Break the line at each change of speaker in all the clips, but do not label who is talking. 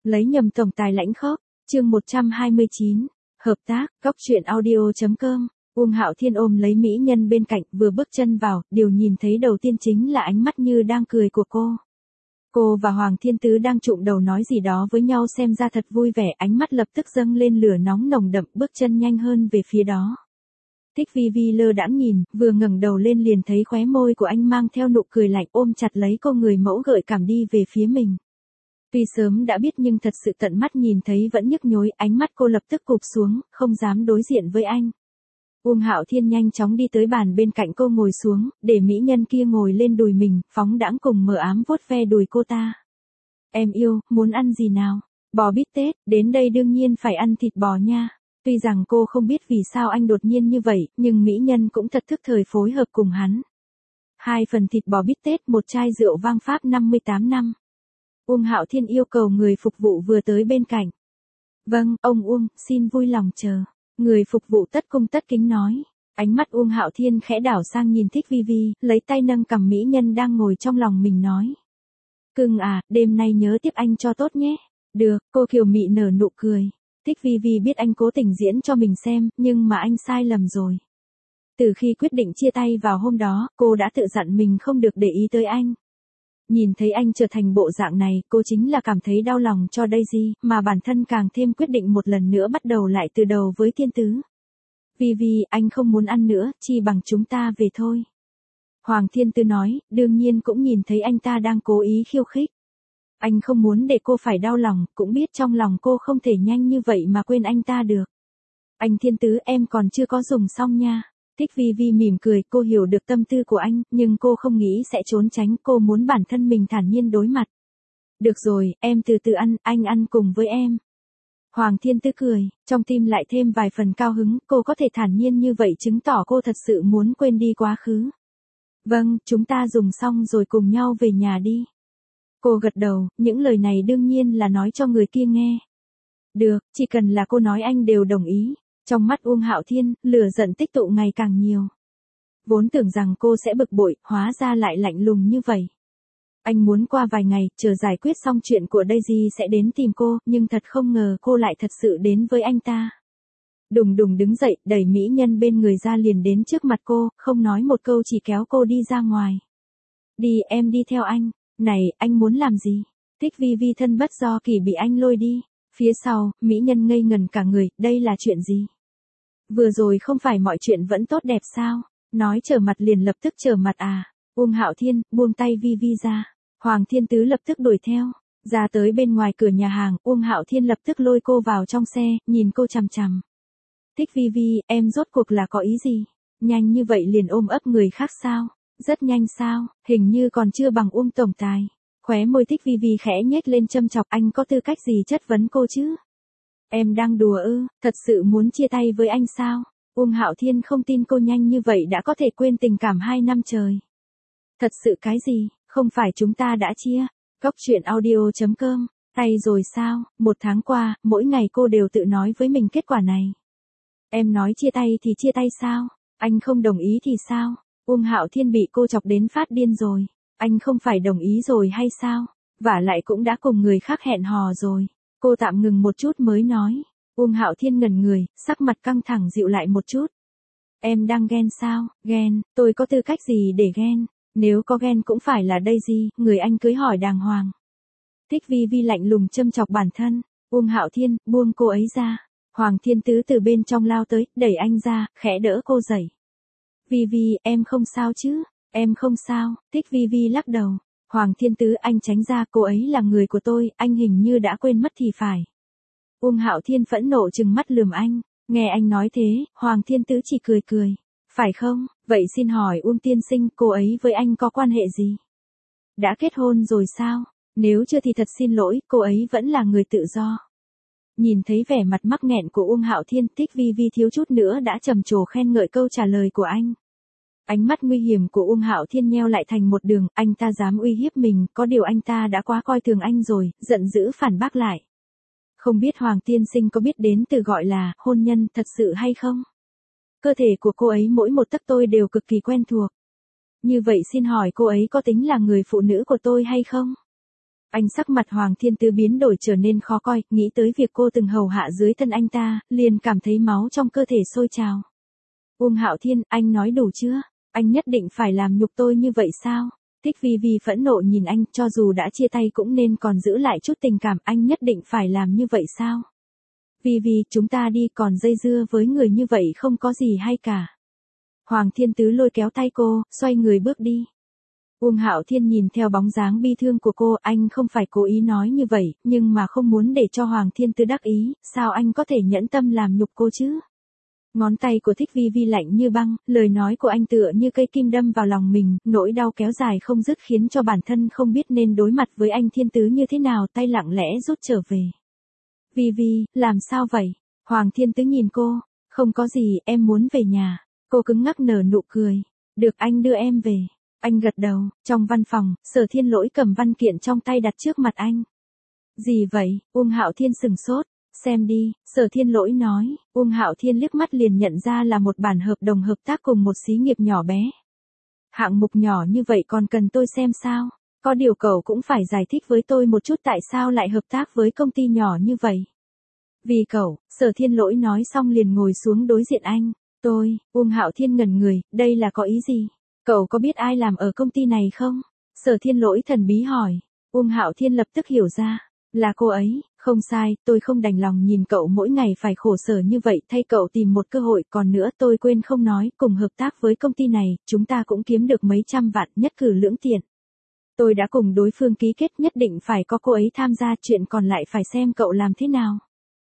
Lấy nhầm tổng tài lãnh khốc, chương 129, hợp tác, góc truyện audio.com. Uông Hạo Thiên ôm lấy mỹ nhân bên cạnh, vừa bước chân vào, điều nhìn thấy đầu tiên chính là ánh mắt như đang cười của cô. Cô và Hoàng Thiên Tứ đang chụm đầu nói gì đó với nhau, xem ra thật vui vẻ, ánh mắt lập tức dâng lên lửa nóng nồng đậm, bước chân nhanh hơn về phía đó. Thích Vi Vi lơ đãng nhìn, vừa ngẩng đầu lên liền thấy khóe môi của anh mang theo nụ cười lạnh, ôm chặt lấy cô, người mẫu gợi cảm đi về phía mình. Tuy sớm đã biết nhưng thật sự tận mắt nhìn thấy vẫn nhức nhối, ánh mắt cô lập tức cụp xuống, không dám đối diện với anh. Uông Hạo Thiên nhanh chóng đi tới bàn bên cạnh cô, ngồi xuống, để mỹ nhân kia ngồi lên đùi mình, phóng đãng cùng mờ ám vuốt ve đùi cô ta. Em yêu, muốn ăn gì nào? Bò bít tết, đến đây đương nhiên phải ăn thịt bò nha. Tuy rằng cô không biết vì sao anh đột nhiên như vậy, nhưng mỹ nhân cũng thật thức thời phối hợp cùng hắn. 2 phần thịt bò bít tết, 1 chai rượu vang Pháp 58 năm. Uông Hạo Thiên yêu cầu người phục vụ vừa tới bên cạnh. Vâng, ông Uông, xin vui lòng chờ. Người phục vụ tất cung tất kính nói. Ánh mắt Uông Hạo Thiên khẽ đảo sang nhìn Thích Vi Vi, lấy tay nâng cằm mỹ nhân đang ngồi trong lòng mình nói. Cưng à, đêm nay nhớ tiếp anh cho tốt nhé. Được, cô kiều mị nở nụ cười. Thích Vi Vi biết anh cố tình diễn cho mình xem, nhưng mà anh sai lầm rồi. Từ khi quyết định chia tay vào hôm đó, cô đã tự dặn mình không được để ý tới anh. Nhìn thấy anh trở thành bộ dạng này, cô chính là cảm thấy đau lòng cho Daisy, mà bản thân càng thêm quyết định một lần nữa bắt đầu lại từ đầu với Thiên Tứ. Vi Vi, anh không muốn ăn nữa, chi bằng chúng ta về thôi. Hoàng Thiên Tứ nói, đương nhiên cũng nhìn thấy anh ta đang cố ý khiêu khích. Anh không muốn để cô phải đau lòng, cũng biết trong lòng cô không thể nhanh như vậy mà quên anh ta được. Anh Thiên Tứ, em còn chưa có dùng xong nha. Thích Vi Vi mỉm cười, cô hiểu được tâm tư của anh, nhưng cô không nghĩ sẽ trốn tránh, cô muốn bản thân mình thản nhiên đối mặt. Được rồi, em từ từ ăn, anh ăn cùng với em. Hoàng Thiên Tứ cười, trong tim lại thêm vài phần cao hứng, cô có thể thản nhiên như vậy chứng tỏ cô thật sự muốn quên đi quá khứ. Vâng, chúng ta dùng xong rồi cùng nhau về nhà đi. Cô gật đầu, những lời này đương nhiên là nói cho người kia nghe. Được, chỉ cần là cô nói anh đều đồng ý. Trong mắt Uông Hạo Thiên, lửa giận tích tụ ngày càng nhiều. Vốn tưởng rằng cô sẽ bực bội, hóa ra lại lạnh lùng như vậy. Anh muốn qua vài ngày, chờ giải quyết xong chuyện của Daisy sẽ đến tìm cô, nhưng thật không ngờ cô lại thật sự đến với anh ta. Đùng đùng đứng dậy, đẩy mỹ nhân bên người ra liền đến trước mặt cô, không nói một câu chỉ kéo cô đi ra ngoài. Đi, em đi theo anh. Này, anh muốn làm gì? Thích Vi Vi thân bất do kỳ bị anh lôi đi. Phía sau, mỹ nhân ngây ngần cả người, đây là chuyện gì? Vừa rồi không phải mọi chuyện vẫn tốt đẹp sao? Nói trở mặt liền lập tức trở mặt à? Uông Hạo Thiên, buông tay Vi Vi ra. Hoàng Thiên Tứ lập tức đuổi theo. Ra tới bên ngoài cửa nhà hàng, Uông Hạo Thiên lập tức lôi cô vào trong xe, nhìn cô chằm chằm. Thích Vi Vi, em rốt cuộc là có ý gì? Nhanh như vậy liền ôm ấp người khác sao? Rất nhanh sao? Hình như còn chưa bằng Uông tổng tài. Khóe môi Thích Vi Vi khẽ nhếch lên châm chọc, anh có tư cách gì chất vấn cô chứ? Em đang đùa ư, thật sự muốn chia tay với anh sao? Uông Hạo Thiên không tin cô nhanh như vậy đã có thể quên tình cảm 2 năm trời. Thật sự cái gì, không phải chúng ta đã chia? Góc truyện audio.com, tay rồi sao? 1 tháng qua, mỗi ngày cô đều tự nói với mình kết quả này. Em nói chia tay thì chia tay sao? Anh không đồng ý thì sao? Uông Hạo Thiên bị cô chọc đến phát điên rồi. Anh không phải đồng ý rồi hay sao? Vả lại cũng đã cùng người khác hẹn hò rồi. Cô tạm ngừng một chút mới nói. Uông Hạo Thiên ngẩn người, sắc mặt căng thẳng dịu lại một chút. Em đang ghen sao? Ghen, tôi có tư cách gì để ghen? Nếu có ghen cũng phải là Daisy, người anh cưới hỏi đàng hoàng. Thích Vi Vi lạnh lùng châm chọc bản thân. Uông Hạo Thiên, buông cô ấy ra. Hoàng Thiên Tứ từ bên trong lao tới, đẩy anh ra, khẽ đỡ cô dậy. Vi Vi, em không sao chứ? Em không sao. Thích Vi Vi lắc đầu. Hoàng Thiên Tứ, anh tránh ra, cô ấy là người của tôi, anh hình như đã quên mất thì phải. Uông Hạo Thiên phẫn nộ trừng mắt lườm anh. Nghe anh nói thế, Hoàng Thiên Tứ chỉ cười cười. Phải không? Vậy xin hỏi Uông tiên sinh, cô ấy với anh có quan hệ gì? Đã kết hôn rồi sao? Nếu chưa thì thật xin lỗi, cô ấy vẫn là người tự do. Nhìn thấy vẻ mặt mắc nghẹn của Uông Hạo Thiên, Thích Vi Vi thiếu chút nữa đã trầm trồ khen ngợi câu trả lời của anh. Ánh mắt nguy hiểm của Uông Hạo Thiên nheo lại thành một đường, anh ta dám uy hiếp mình, có điều anh ta đã quá coi thường anh rồi, giận dữ phản bác lại. Không biết Hoàng tiên sinh có biết đến từ gọi là hôn nhân thật sự hay không? Cơ thể của cô ấy mỗi một tấc tôi đều cực kỳ quen thuộc. Như vậy xin hỏi cô ấy có tính là người phụ nữ của tôi hay không? Anh sắc mặt Hoàng Thiên Tứ biến đổi trở nên khó coi, nghĩ tới việc cô từng hầu hạ dưới thân anh ta, liền cảm thấy máu trong cơ thể sôi trào. Uông Hạo Thiên, anh nói đủ chưa? Anh nhất định phải làm nhục tôi như vậy sao? Thích Vi Vi phẫn nộ nhìn anh, cho dù đã chia tay cũng nên còn giữ lại chút tình cảm, anh nhất định phải làm như vậy sao? Vi Vi, chúng ta đi, còn dây dưa với người như vậy không có gì hay cả. Hoàng Thiên Tứ lôi kéo tay cô, xoay người bước đi. Uông Hạo Thiên nhìn theo bóng dáng bi thương của cô, anh không phải cố ý nói như vậy, nhưng mà không muốn để cho Hoàng Thiên Tứ đắc ý, sao anh có thể nhẫn tâm làm nhục cô chứ? Ngón tay của Thích Vi Vi lạnh như băng, lời nói của anh tựa như cây kim đâm vào lòng mình, nỗi đau kéo dài không dứt khiến cho bản thân không biết nên đối mặt với anh Thiên Tứ như thế nào, tay lặng lẽ rút trở về. Vi Vi, làm sao vậy? Hoàng Thiên Tứ nhìn cô, không có gì, em muốn về nhà. Cô cứng ngắc nở nụ cười. Được, anh đưa em về. Anh gật đầu. Trong văn phòng, Sở Thiên Lỗi cầm văn kiện trong tay đặt trước mặt anh. Gì vậy? Uông Hạo Thiên sừng sốt. Xem đi, Sở Thiên Lỗi nói. Uông Hạo Thiên liếc mắt liền nhận ra là một bản hợp đồng hợp tác cùng một xí nghiệp nhỏ bé. Hạng mục nhỏ như vậy còn cần tôi xem sao? Có điều cậu cũng phải giải thích với tôi một chút tại sao lại hợp tác với công ty nhỏ như vậy. Vì cậu, Sở Thiên Lỗi nói xong liền ngồi xuống đối diện anh. Uông Hạo Thiên ngẩn người, đây là có ý gì? Cậu có biết ai làm ở công ty này không? Sở Thiên Lỗi thần bí hỏi. Uông Hạo Thiên lập tức hiểu ra. Là cô ấy, không sai, tôi không đành lòng nhìn cậu mỗi ngày phải khổ sở như vậy, thay cậu tìm một cơ hội, còn nữa tôi quên không nói, cùng hợp tác với công ty này, chúng ta cũng kiếm được mấy trăm vạn, nhất cử lưỡng tiện. Tôi đã cùng đối phương ký kết, nhất định phải có cô ấy tham gia, chuyện còn lại phải xem cậu làm thế nào.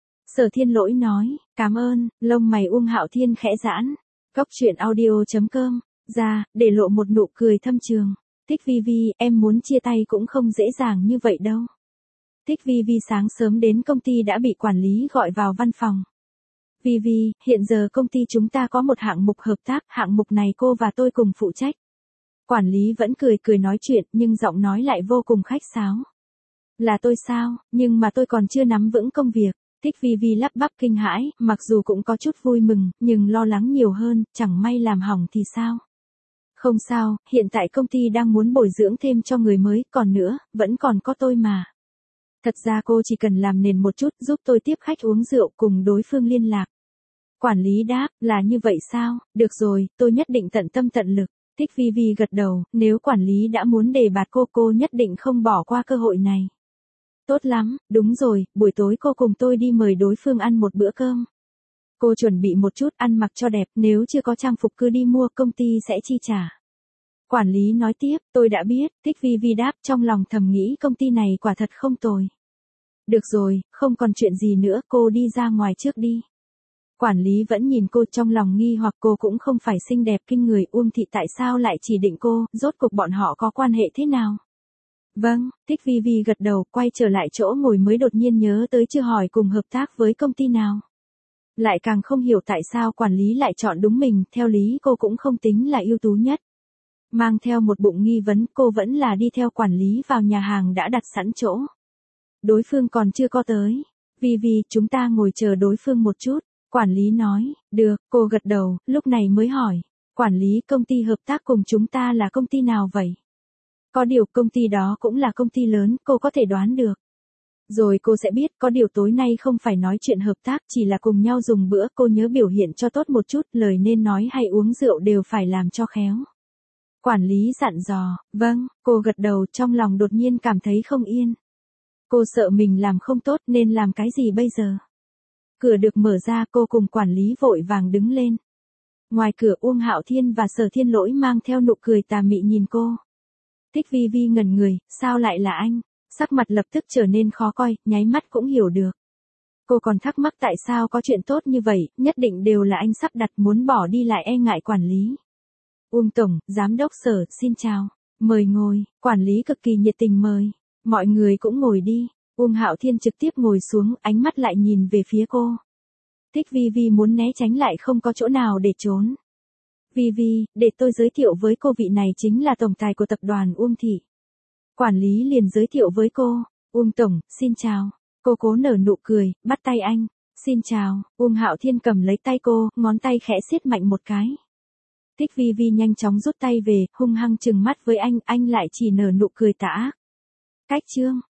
Sở Thiên Lỗi nói, cảm ơn, lông mày Uông Hạo Thiên khẽ giãn. Cóc truyện audio.com, ra, để lộ một nụ cười thâm trường. Thích Vi Vi, em muốn chia tay cũng không dễ dàng như vậy đâu. Thích Vi Vi sáng sớm đến công ty đã bị quản lý gọi vào văn phòng. Vi Vi, hiện giờ công ty chúng ta có một hạng mục hợp tác, hạng mục này cô và tôi cùng phụ trách. Quản lý vẫn cười cười nói chuyện, nhưng giọng nói lại vô cùng khách sáo. Là tôi sao, nhưng mà tôi còn chưa nắm vững công việc. Thích Vi Vi lắp bắp kinh hãi, mặc dù cũng có chút vui mừng, nhưng lo lắng nhiều hơn, chẳng may làm hỏng thì sao? Không sao, hiện tại công ty đang muốn bồi dưỡng thêm cho người mới, còn nữa, vẫn còn có tôi mà. Thật ra cô chỉ cần làm nền một chút, giúp tôi tiếp khách uống rượu cùng đối phương liên lạc. Quản lý đáp, là như vậy sao? Được rồi, tôi nhất định tận tâm tận lực. Thích Vi Vi gật đầu, nếu quản lý đã muốn đề bạt cô nhất định không bỏ qua cơ hội này. Tốt lắm, đúng rồi, buổi tối cô cùng tôi đi mời đối phương ăn một bữa cơm. Cô chuẩn bị một chút, ăn mặc cho đẹp, nếu chưa có trang phục cứ đi mua, công ty sẽ chi trả. Quản lý nói tiếp, tôi đã biết, Thích Vi Vi đáp, trong lòng thầm nghĩ công ty này quả thật không tồi. Được rồi, không còn chuyện gì nữa, cô đi ra ngoài trước đi. Quản lý vẫn nhìn cô, trong lòng nghi hoặc, cô cũng không phải xinh đẹp kinh người, Uông Thị tại sao lại chỉ định cô, rốt cuộc bọn họ có quan hệ thế nào? Vâng, Thích Vi Vi gật đầu, quay trở lại chỗ ngồi mới đột nhiên nhớ tới chưa hỏi cùng hợp tác với công ty nào. Lại càng không hiểu tại sao quản lý lại chọn đúng mình, theo lý cô cũng không tính là ưu tú nhất. Mang theo một bụng nghi vấn, cô vẫn là đi theo quản lý vào nhà hàng đã đặt sẵn chỗ. Đối phương còn chưa có tới. Vi Vi, chúng ta ngồi chờ đối phương một chút. Quản lý nói, được, cô gật đầu, lúc này mới hỏi. Quản lý, công ty hợp tác cùng chúng ta là công ty nào vậy? Có điều công ty đó cũng là công ty lớn, cô có thể đoán được. Rồi cô sẽ biết, có điều tối nay không phải nói chuyện hợp tác, chỉ là cùng nhau dùng bữa, cô nhớ biểu hiện cho tốt một chút, lời nên nói hay uống rượu đều phải làm cho khéo. Quản lý dặn dò, vâng, cô gật đầu, trong lòng đột nhiên cảm thấy không yên. Cô sợ mình làm không tốt nên làm cái gì bây giờ? Cửa được mở ra, cô cùng quản lý vội vàng đứng lên. Ngoài cửa Uông Hạo Thiên và Sở Thiên Lỗi mang theo nụ cười tà mị nhìn cô. Thích Vi Vi ngẩn người, sao lại là anh? Sắc mặt lập tức trở nên khó coi, nháy mắt cũng hiểu được. Cô còn thắc mắc tại sao có chuyện tốt như vậy, nhất định đều là anh sắp đặt, muốn bỏ đi lại e ngại quản lý. Uông Tổng, Giám đốc Sở, xin chào. Mời ngồi, quản lý cực kỳ nhiệt tình mời. Mọi người cũng ngồi đi. Uông Hạo Thiên trực tiếp ngồi xuống, ánh mắt lại nhìn về phía cô. Thích Vi Vi muốn né tránh lại không có chỗ nào để trốn. Vi Vi, để tôi giới thiệu với cô, vị này chính là tổng tài của tập đoàn Uông Thị. Quản lý liền giới thiệu với cô. Uông Tổng, xin chào. Cô cố nở nụ cười, bắt tay anh. Xin chào. Uông Hạo Thiên cầm lấy tay cô, ngón tay khẽ siết mạnh một cái. Thích Vi Vi nhanh chóng rút tay về, hung hăng trừng mắt với anh lại chỉ nở nụ cười tà ác. Cách chương.